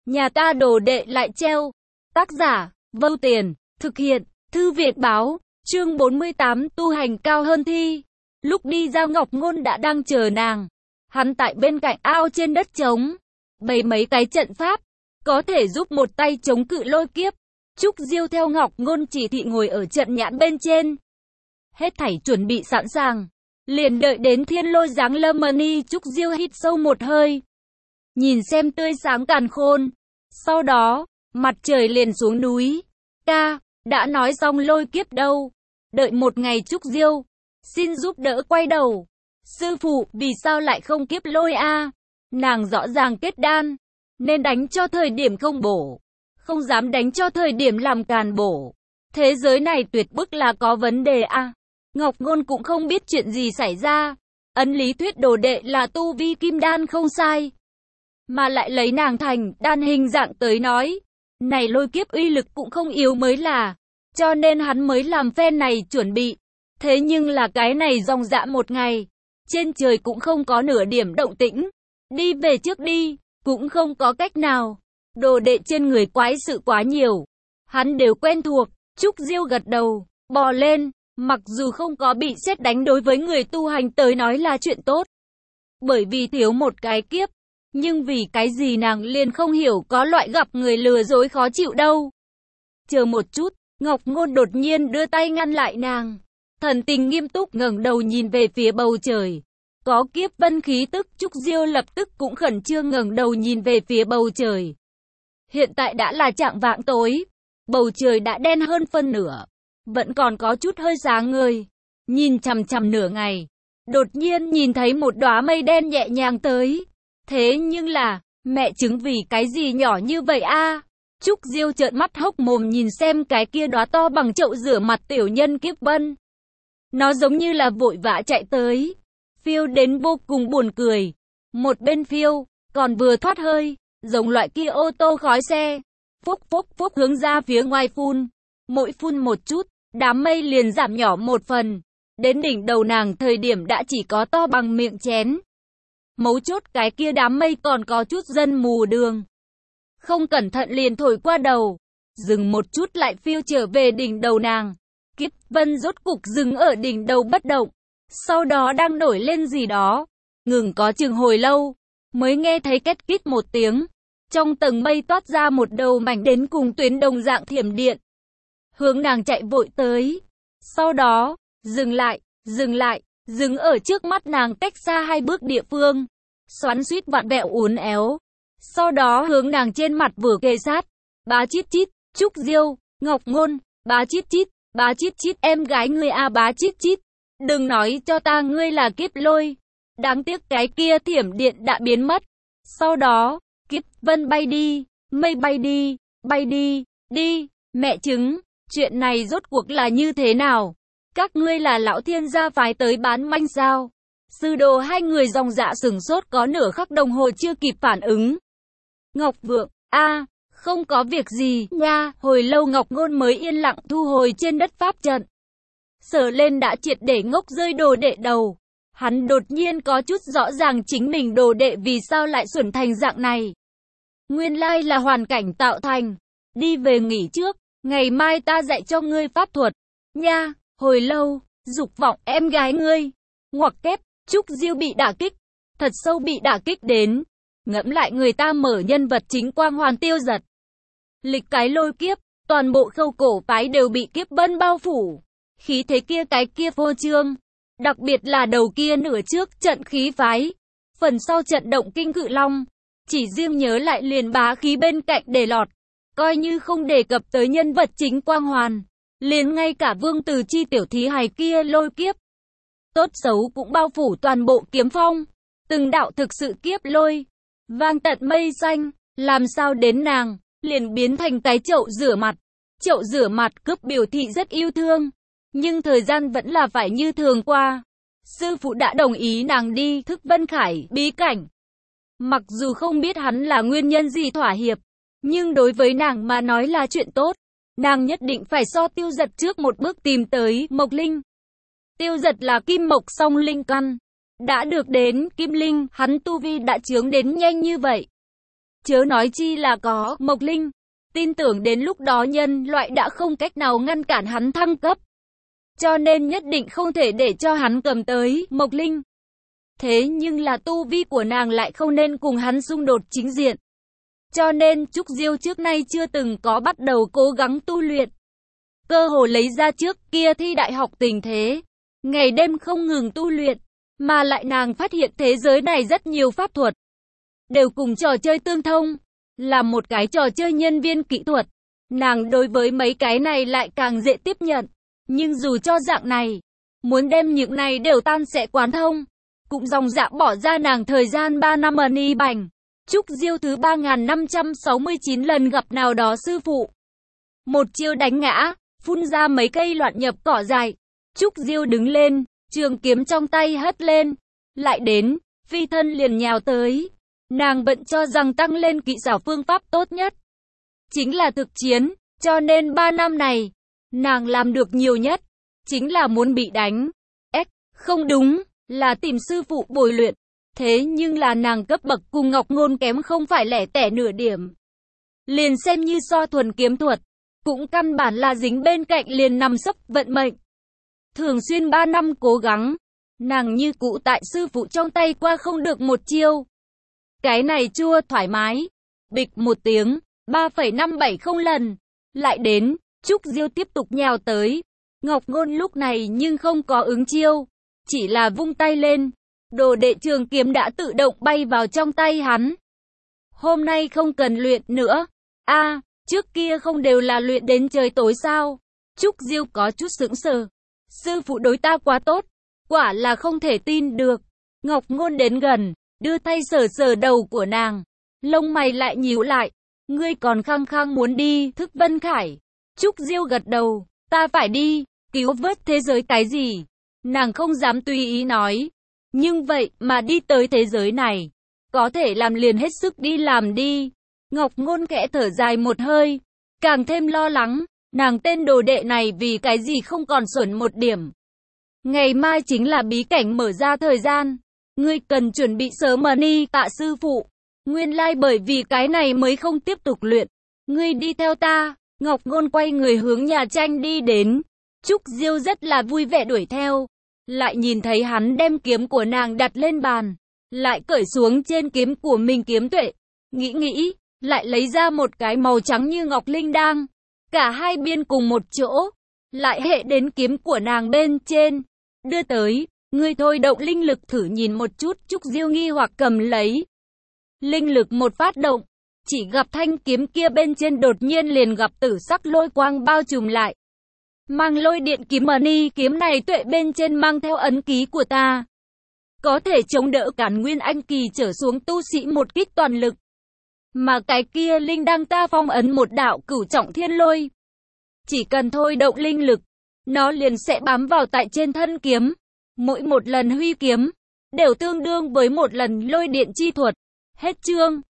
Nhà ta đồ đệ lại treo. Tác giả, Vâu Tiền, thực hiện, Thư viện báo, chương 48 tu hành cao hơn thi. Lúc đi ra Ngọc Ngôn đã đang chờ nàng. Hắn tại bên cạnh ao trên đất trống, bày mấy cái trận pháp, có thể giúp một tay chống cự lôi kiếp. Trúc Diêu theo Ngọc Ngôn chỉ thị ngồi ở trận nhãn bên trên. Hết thảy chuẩn bị sẵn sàng, liền đợi đến thiên lôi giáng lâm. Mani Trúc Diêu hít sâu một hơi, nhìn xem tươi sáng càn khôn. Sau đó, mặt trời liền xuống núi. Ca, đã nói xong lôi kiếp đâu? Đợi một ngày Trúc Diêu, xin giúp đỡ quay đầu. Sư phụ, vì sao lại không kiếp lôi a? Nàng rõ ràng kết đan, nên đánh cho thời điểm không bổ, không dám đánh cho thời điểm làm càn bổ. Thế giới này tuyệt bức là có vấn đề a. Ngọc Ngôn cũng không biết chuyện gì xảy ra. Ấn lý thuyết đồ đệ là tu vi kim đan không sai, mà lại lấy nàng thành đan hình dạng tới nói, này lôi kiếp uy lực cũng không yếu mới là. Cho nên hắn mới làm phen này chuẩn bị. Thế nhưng là cái này dòng dã một ngày, trên trời cũng không có nửa điểm động tĩnh. Đi về trước đi, cũng không có cách nào. Đồ đệ trên người quái sự quá nhiều, hắn đều quen thuộc. Trúc Diêu gật đầu, bò lên. Mặc dù không có bị sét đánh đối với người tu hành tới nói là chuyện tốt, bởi vì thiếu một cái kiếp. Nhưng vì cái gì nàng liền không hiểu, có loại gặp người lừa dối khó chịu đâu. Chờ một chút, Ngọc Ngôn đột nhiên đưa tay ngăn lại nàng. Thần tình nghiêm túc ngẩng đầu nhìn về phía bầu trời. Có kiếp vân khí tức. Trúc Diêu lập tức cũng khẩn trương ngẩng đầu nhìn về phía bầu trời. Hiện tại đã là chạng vạng tối, bầu trời đã đen hơn phân nửa, vẫn còn có chút hơi sáng ngời. Nhìn chằm chằm nửa ngày, đột nhiên nhìn thấy một đóa mây đen nhẹ nhàng tới. Thế nhưng là, mẹ chứng vì cái gì nhỏ như vậy a? Trúc Diêu trợn mắt hốc mồm nhìn xem cái kia đóa to bằng chậu rửa mặt tiểu nhân kiếp vân. Nó giống như là vội vã chạy tới, phiêu đến vô cùng buồn cười. Một bên phiêu, còn vừa thoát hơi, giống loại kia ô tô khói xe. Phúc phúc phúc hướng ra phía ngoài phun. Mỗi phun một chút, đám mây liền giảm nhỏ một phần. Đến đỉnh đầu nàng thời điểm đã chỉ có to bằng miệng chén. Mấu chốt cái kia đám mây còn có chút dân mù đường, không cẩn thận liền thổi qua đầu, dừng một chút lại phiêu trở về đỉnh đầu nàng. Kiếp vân rốt cục dừng ở đỉnh đầu bất động, sau đó đang nổi lên gì đó, ngừng có chừng hồi lâu, mới nghe thấy két kít một tiếng. Trong tầng mây toát ra một đầu mảnh đến cùng tuyến đồng dạng thiểm điện, hướng nàng chạy vội tới. Sau đó, dừng ở trước mắt nàng cách xa 2 bước địa phương, xoắn xuýt vặn vẹo uốn éo. Sau đó hướng nàng trên mặt vừa kề sát. Bá chít chít, Trúc Diêu, Ngọc Ngôn, bá chít chít, em gái ngươi a, bá chít chít. Đừng nói cho ta ngươi là kiếp lôi. Đáng tiếc cái kia thiểm điện đã biến mất. Sau đó, kiếp vân bay đi, mây bay đi, mẹ chứng, chuyện này rốt cuộc là như thế nào? Các ngươi là lão thiên gia phái tới bán manh sao? Sư đồ hai người dòng dạ sửng sốt có nửa khắc đồng hồ chưa kịp phản ứng. Ngọc Vượng, a, không có việc gì nha. Hồi lâu Ngọc Ngôn mới yên lặng thu hồi trên đất pháp trận. Sờ lên đã triệt để ngốc rơi đồ đệ đầu. Hắn đột nhiên có chút rõ ràng chính mình đồ đệ vì sao lại xuẩn thành dạng này. Nguyên lai là hoàn cảnh tạo thành. Đi về nghỉ trước, ngày mai ta dạy cho ngươi pháp thuật nha. Hồi lâu, dục vọng em gái ngươi. Ngoặc kép, Trúc Diêu bị đả kích, thật sâu bị đả kích đến. Ngẫm lại người ta mở nhân vật chính quang hoàn tiêu giật, lịch cái lôi kiếp, toàn bộ Khâu Cổ phái đều bị kiếp vân bao phủ. Khí thế kia cái kia phô trương, đặc biệt là đầu kia nửa trước trận khí phái, phần sau trận động kinh cự long, chỉ riêng nhớ lại liền bá khí bên cạnh để lọt, coi như không đề cập tới nhân vật chính quang hoàn, liền ngay cả Vương Từ Chi tiểu thí hài kia lôi kiếp, tốt xấu cũng bao phủ toàn bộ kiếm phong. Từng đạo thực sự kiếp lôi, vang tận mây xanh, làm sao đến nàng, liền biến thành cái chậu rửa mặt. Chậu rửa mặt cướp biểu thị rất yêu thương, nhưng thời gian vẫn là phải như thường qua. Sư phụ đã đồng ý nàng đi Thức Vân Khải bí cảnh. Mặc dù không biết hắn là nguyên nhân gì thỏa hiệp, nhưng đối với nàng mà nói là chuyện tốt. Nàng nhất định phải so Tiêu Giật trước một bước tìm tới Mộc Linh. Tiêu Giật là kim mộc song linh căn, đã được đến kim linh, hắn tu vi đã chướng đến nhanh như vậy, chớ nói chi là có Mộc Linh. Tin tưởng đến lúc đó nhân loại đã không cách nào ngăn cản hắn thăng cấp. Cho nên nhất định không thể để cho hắn cầm tới Mộc Linh. Thế nhưng là tu vi của nàng lại không nên cùng hắn xung đột chính diện. Cho nên Trúc Diêu trước nay chưa từng có bắt đầu cố gắng tu luyện. Cơ hồ lấy ra trước kia thi đại học tình thế. Ngày đêm không ngừng tu luyện. Mà lại nàng phát hiện thế giới này rất nhiều pháp thuật. Đều cùng trò chơi tương thông. Là một cái trò chơi nhân viên kỹ thuật. Nàng đối với mấy cái này lại càng dễ tiếp nhận. Nhưng dù cho dạng này, muốn đem những này đều tan sẽ quán thông. Cũng dòng dã bỏ ra nàng thời gian 3 năm ẩn y bành. Trúc Diêu thứ 3569 lần gặp nào đó sư phụ. Một chiêu đánh ngã, phun ra mấy cây loạn nhập cỏ dại. Trúc Diêu đứng lên, trường kiếm trong tay hất lên. Lại đến, phi thân liền nhào tới. Nàng vẫn cho rằng tăng lên kỹ xảo phương pháp tốt nhất chính là thực chiến, cho nên 3 năm này, nàng làm được nhiều nhất, chính là muốn bị đánh. Không đúng, là tìm sư phụ bồi luyện. Thế nhưng là nàng cấp bậc cùng Ngọc Ngôn kém không phải lẻ tẻ nửa điểm. Liền xem như so thuần kiếm thuật, cũng căn bản là dính bên cạnh liền nằm sấp vận mệnh. Thường xuyên 3 năm cố gắng, nàng như cụ tại sư phụ trong tay qua không được một chiêu. Cái này chua thoải mái. Bịch một tiếng, 3,570 lần. Lại đến, Trúc Diêu tiếp tục nhào tới. Ngọc Ngôn lúc này nhưng không có ứng chiêu. Chỉ là vung tay lên. Đồ đệ trường kiếm đã tự động bay vào trong tay hắn. Hôm nay không cần luyện nữa. Trước kia không đều là luyện đến trời tối sao? Trúc Diêu có chút sững sờ. Sư phụ đối ta quá tốt. Quả là không thể tin được. Ngọc Ngôn đến gần, đưa tay sờ sờ đầu của nàng. Lông mày lại nhíu lại. Ngươi còn khăng khăng muốn đi, Thức Vân Khải. Trúc Diêu gật đầu. Ta phải đi, cứu vớt thế giới cái gì? Nàng không dám tùy ý nói. Nhưng vậy mà đi tới thế giới này. Có thể làm liền hết sức đi làm đi. Ngọc Ngôn khẽ thở dài một hơi. Càng thêm lo lắng. Nàng tên đồ đệ này vì cái gì không còn xuẩn một điểm. Ngày mai chính là bí cảnh mở ra thời gian. Ngươi cần chuẩn bị sớm mà đi, tạ sư phụ. Nguyên lai bởi vì cái này mới không tiếp tục luyện. Ngươi đi theo ta. Ngọc Ngôn quay người hướng nhà tranh đi đến. Trúc Diêu rất là vui vẻ đuổi theo. Lại nhìn thấy hắn đem kiếm của nàng đặt lên bàn. Lại cởi xuống trên kiếm của mình kiếm tuệ. Nghĩ, lại lấy ra một cái màu trắng như ngọc linh đăng. Cả hai biên cùng một chỗ. Lại hệ đến kiếm của nàng bên trên. Đưa tới, ngươi thôi động linh lực thử nhìn một chút. Trúc Diêu nghi hoặc cầm lấy. Linh lực một phát động. Chỉ gặp thanh kiếm kia bên trên đột nhiên liền gặp tử sắc lôi quang bao trùm lại. Mang lôi điện kiếm ni kiếm này tuệ bên trên mang theo ấn ký của ta. Có thể chống đỡ cản nguyên anh kỳ trở xuống tu sĩ một kích toàn lực. Mà cái kia linh đăng ta phong ấn một đạo cửu trọng thiên lôi. Chỉ cần thôi động linh lực, nó liền sẽ bám vào tại trên thân kiếm. Mỗi một lần huy kiếm, đều tương đương với một lần lôi điện chi thuật. Hết chương.